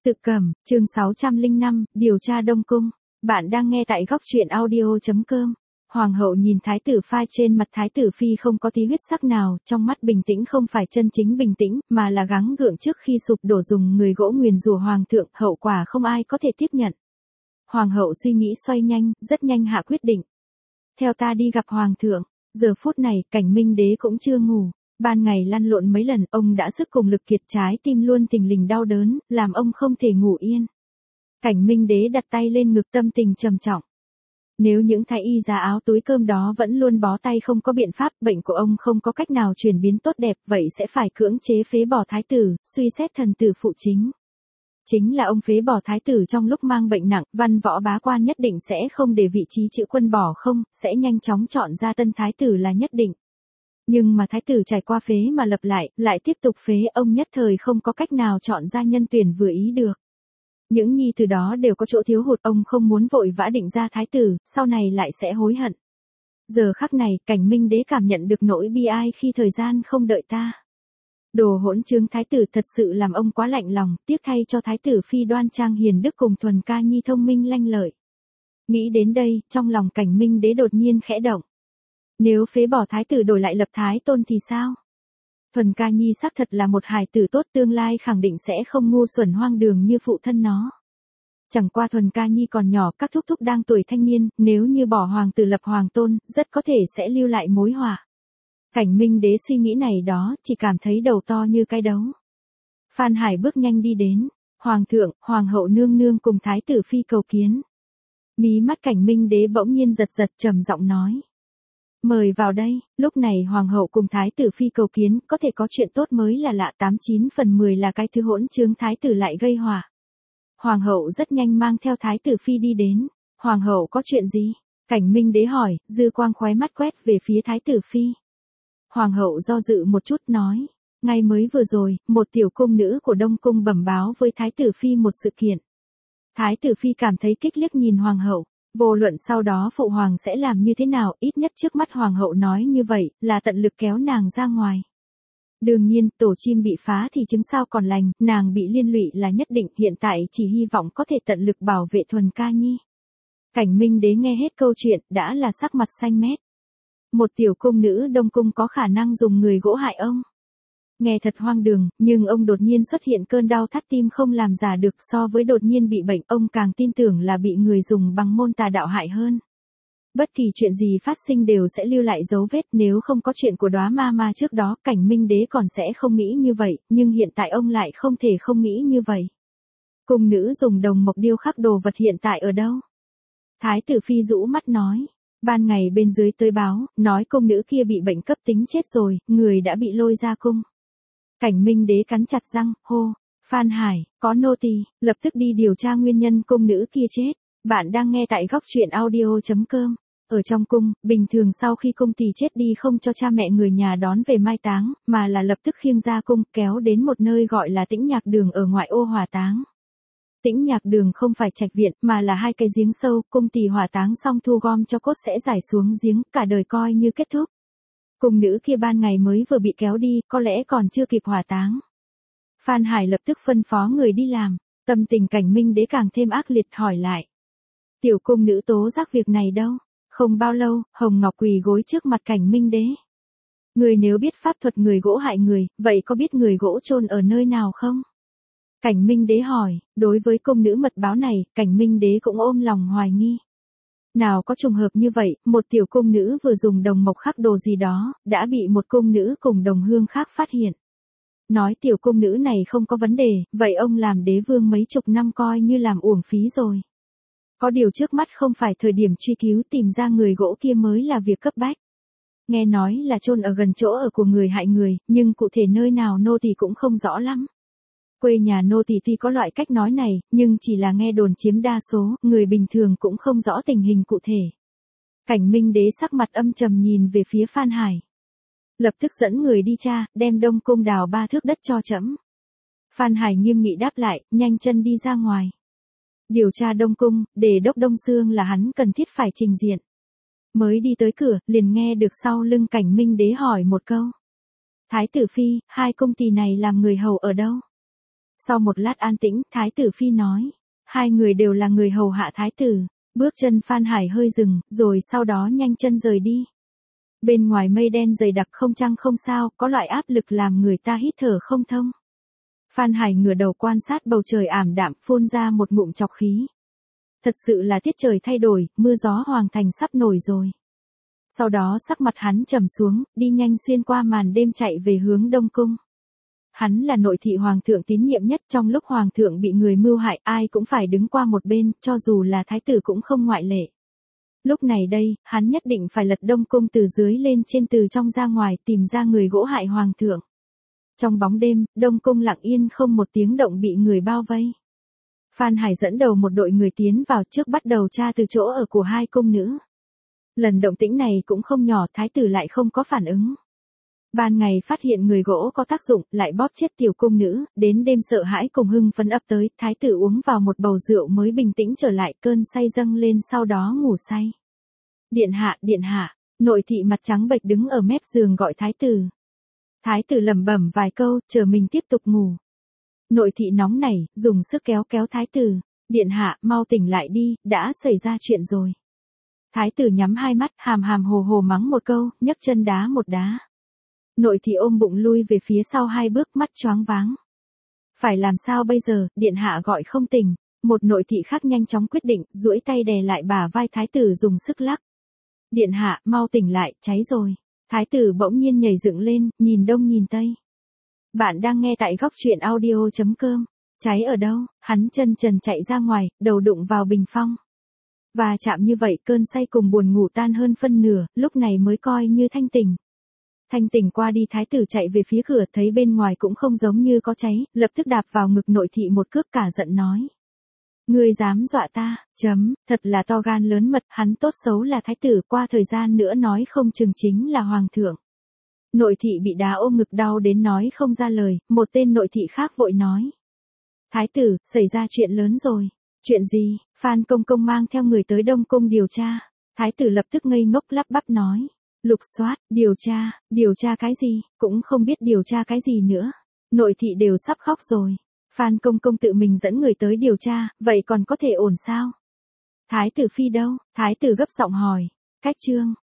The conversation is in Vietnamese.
Tự Cẩm, chương 605, điều tra Đông Cung. Bạn đang nghe tại góc truyện audio.com. Hoàng hậu nhìn thái tử phai trên mặt thái tử phi không có tí huyết sắc nào, trong mắt bình tĩnh không phải chân chính bình tĩnh, mà là gắng gượng trước khi sụp đổ dùng người gỗ nguyền rủa hoàng thượng, hậu quả không ai có thể tiếp nhận. Hoàng hậu suy nghĩ xoay nhanh, rất nhanh hạ quyết định. Theo ta đi gặp hoàng thượng. Giờ phút này, Cảnh Minh Đế cũng chưa ngủ. Ban ngày lăn lộn mấy lần, ông đã sức cùng lực kiệt, trái tim luôn thình lình đau đớn, làm ông không thể ngủ yên. Cảnh Minh Đế đặt tay lên ngực, tâm tình trầm trọng. Nếu những thái y giá áo túi cơm đó vẫn luôn bó tay không có biện pháp, bệnh của ông không có cách nào chuyển biến tốt đẹp, vậy sẽ phải cưỡng chế phế bỏ thái tử, suy xét thần tử phụ chính. Chính là ông phế bỏ thái tử trong lúc mang bệnh nặng, văn võ bá quan nhất định sẽ không để vị trí chữ quân bỏ không, sẽ nhanh chóng chọn ra tân thái tử là nhất định. Nhưng mà thái tử trải qua phế mà lập lại tiếp tục phế, ông nhất thời không có cách nào chọn ra nhân tuyển vừa ý được. Những nhi từ đó đều có chỗ thiếu hụt, ông không muốn vội vã định ra thái tử, sau này lại sẽ hối hận. Giờ khắc này, Cảnh Minh Đế cảm nhận được nỗi bi ai khi thời gian không đợi ta. Đồ hỗn trướng thái tử thật sự làm ông quá lạnh lòng, tiếc thay cho thái tử phi đoan trang hiền đức cùng Thuần Ca Nhi thông minh lanh lợi. Nghĩ đến đây, trong lòng Cảnh Minh Đế đột nhiên khẽ động. Nếu phế bỏ thái tử đổi lại lập thái tôn thì sao? Thuần Ca Nhi xác thật là một hài tử tốt, tương lai khẳng định sẽ không ngu xuẩn hoang đường như phụ thân nó. Chẳng qua Thuần Ca Nhi còn nhỏ, các thúc thúc đang tuổi thanh niên, nếu như bỏ hoàng tử lập hoàng tôn, rất có thể sẽ lưu lại mối họa. Cảnh Minh Đế suy nghĩ này đó, chỉ cảm thấy đầu to như cái đấu. Phan Hải bước nhanh đi đến. Hoàng thượng, hoàng hậu nương nương cùng thái tử phi cầu kiến. Mí mắt Cảnh Minh Đế bỗng nhiên giật giật, trầm giọng nói. Mời vào đây. Lúc này hoàng hậu cùng thái tử phi cầu kiến, có thể có chuyện tốt mới là lạ, 89 phần 10 là cái thứ hỗn trướng thái tử lại gây họa. Hoàng hậu rất nhanh mang theo thái tử phi đi đến. Hoàng hậu có chuyện gì? Cảnh Minh Đế hỏi, dư quang khóe mắt quét về phía thái tử phi. Hoàng hậu do dự một chút nói, ngay mới vừa rồi, một tiểu cung nữ của Đông Cung bẩm báo với thái tử phi một sự kiện. Thái tử phi cảm thấy kích liếc nhìn hoàng hậu, vô luận sau đó phụ hoàng sẽ làm như thế nào, ít nhất trước mắt hoàng hậu nói như vậy, là tận lực kéo nàng ra ngoài. Đương nhiên, tổ chim bị phá thì trứng sao còn lành, nàng bị liên lụy là nhất định, hiện tại chỉ hy vọng có thể tận lực bảo vệ Thuần Ca Nhi. Cảnh Minh Đế nghe hết câu chuyện, đã là sắc mặt xanh mét. Một tiểu cung nữ Đông Cung có khả năng dùng người gỗ hại ông. Nghe thật hoang đường, nhưng ông đột nhiên xuất hiện cơn đau thắt tim không làm giả được, so với đột nhiên bị bệnh, ông càng tin tưởng là bị người dùng bằng môn tà đạo hại hơn. Bất kỳ chuyện gì phát sinh đều sẽ lưu lại dấu vết, nếu không có chuyện của Đóa Ma trước đó, Cảnh Minh Đế còn sẽ không nghĩ như vậy, nhưng hiện tại ông lại không thể không nghĩ như vậy. Cung nữ dùng đồng mộc điêu khắc đồ vật hiện tại ở đâu? Thái tử phi rũ mắt nói. Ban ngày bên dưới tới báo, nói cung nữ kia bị bệnh cấp tính chết rồi, người đã bị lôi ra cung. Cảnh Minh Đế cắn chặt răng, hô, Phan Hải, có nô tỳ, lập tức đi điều tra nguyên nhân cung nữ kia chết. Bạn đang nghe tại góc truyện audio.com. Ở trong cung, bình thường sau khi cung tỳ chết đi không cho cha mẹ người nhà đón về mai táng, mà là lập tức khiêng ra cung, kéo đến một nơi gọi là Tĩnh Nhạc Đường ở ngoại ô hỏa táng. Tĩnh Nhạc Đường không phải trạch viện, mà là hai cái giếng sâu, cung tỳ hỏa táng xong thu gom cho cốt sẽ giải xuống giếng, cả đời coi như kết thúc. Cung nữ kia ban ngày mới vừa bị kéo đi, có lẽ còn chưa kịp hỏa táng. Phan Hải lập tức phân phó người đi làm, tâm tình Cảnh Minh Đế càng thêm ác liệt, hỏi lại. Tiểu cung nữ tố giác việc này đâu? Không bao lâu, Hồng Ngọc quỳ gối trước mặt Cảnh Minh Đế. Người nếu biết pháp thuật người gỗ hại người, vậy có biết người gỗ chôn ở nơi nào không? Cảnh Minh Đế hỏi, đối với cung nữ mật báo này, Cảnh Minh Đế cũng ôm lòng hoài nghi. Nào có trùng hợp như vậy, một tiểu cung nữ vừa dùng đồng mộc khắc đồ gì đó, đã bị một cung nữ cùng đồng hương khác phát hiện. Nói tiểu cung nữ này không có vấn đề, vậy ông làm đế vương mấy chục năm coi như làm uổng phí rồi. Có điều trước mắt không phải thời điểm truy cứu, tìm ra người gỗ kia mới là việc cấp bách. Nghe nói là chôn ở gần chỗ ở của người hại người, nhưng cụ thể nơi nào nô tỳ cũng không rõ lắm. Quê nhà nô tỳ tuy có loại cách nói này, nhưng chỉ là nghe đồn chiếm đa số, người bình thường cũng không rõ tình hình cụ thể. Cảnh Minh Đế sắc mặt âm trầm nhìn về phía Phan Hải. Lập tức dẫn người đi tra, đem Đông Cung đào 3 thước đất cho trẫm. Phan Hải nghiêm nghị đáp lại, nhanh chân đi ra ngoài. Điều tra Đông Cung, để đốc Đông Xương là hắn cần thiết phải trình diện. Mới đi tới cửa, liền nghe được sau lưng Cảnh Minh Đế hỏi một câu. Thái tử phi, hai cung tỳ này làm người hầu ở đâu? Sau một lát an tĩnh, Thái tử Phi nói. Hai người đều là người hầu hạ Thái tử. Bước chân Phan Hải hơi dừng, rồi sau đó nhanh chân rời đi. Bên ngoài mây đen dày đặc không trăng không sao, có loại áp lực làm người ta hít thở không thông. Phan Hải ngửa đầu quan sát bầu trời ảm đạm, phun ra một ngụm trọc khí. Thật sự là tiết trời thay đổi, mưa gió hoàng thành sắp nổi rồi. Sau đó sắc mặt hắn trầm xuống, đi nhanh xuyên qua màn đêm chạy về hướng Đông Cung. Hắn là nội thị hoàng thượng tín nhiệm nhất, trong lúc hoàng thượng bị người mưu hại, ai cũng phải đứng qua một bên, cho dù là thái tử cũng không ngoại lệ. Lúc này đây, hắn nhất định phải lật Đông Cung từ dưới lên trên, từ trong ra ngoài, tìm ra người gỗ hại hoàng thượng. Trong bóng đêm, Đông Cung lặng yên không một tiếng động bị người bao vây. Phan Hải dẫn đầu một đội người tiến vào, trước bắt đầu tra từ chỗ ở của hai cung nữ. Lần động tĩnh này cũng không nhỏ, thái tử lại không có phản ứng. Ban ngày phát hiện người gỗ có tác dụng, lại bóp chết tiểu cung nữ, đến đêm sợ hãi cùng hưng phấn ập tới, thái tử uống vào một bầu rượu mới bình tĩnh trở lại, cơn say dâng lên sau đó ngủ say. Điện hạ, nội thị mặt trắng bệch đứng ở mép giường gọi thái tử. Thái tử lẩm bẩm vài câu, chờ mình tiếp tục ngủ. Nội thị nóng nảy, dùng sức kéo kéo thái tử. Điện hạ, mau tỉnh lại đi, đã xảy ra chuyện rồi. Thái tử nhắm hai mắt, hàm hàm hồ hồ mắng một câu, nhấc chân đá một đá. Nội thị ôm bụng lui về phía sau hai bước, mắt choáng váng. Phải làm sao bây giờ, điện hạ gọi không tỉnh. Một nội thị khác nhanh chóng quyết định, duỗi tay đè lại bả vai thái tử dùng sức lắc. Điện hạ, mau tỉnh lại, cháy rồi. Thái tử bỗng nhiên nhảy dựng lên, nhìn đông nhìn tây. Bạn đang nghe tại góc truyện audio.com. Cháy ở đâu? Hắn chân trần chạy ra ngoài, đầu đụng vào bình phong. Và chạm như vậy, cơn say cùng buồn ngủ tan hơn phân nửa, lúc này mới coi như thanh tỉnh. Thanh tỉnh qua đi, thái tử chạy về phía cửa, thấy bên ngoài cũng không giống như có cháy, lập tức đạp vào ngực nội thị một cước, cả giận nói. Ngươi dám dọa ta, thật là to gan lớn mật, hắn tốt xấu là thái tử, qua thời gian nữa nói không chừng chính là hoàng thượng. Nội thị bị đá ôm ngực đau đến nói không ra lời, một tên nội thị khác vội nói. Thái tử, xảy ra chuyện lớn rồi. Chuyện gì? Phan Công Công mang theo người tới Đông Cung điều tra. Thái tử lập tức ngây ngốc lắp bắp nói. Lục soát, điều tra cái gì, cũng không biết điều tra cái gì nữa. Nội thị đều sắp khóc rồi. Phan Công Công tự mình dẫn người tới điều tra, vậy còn có thể ổn sao? Thái tử Phi đâu? Thái tử gấp giọng hỏi. Cách chương.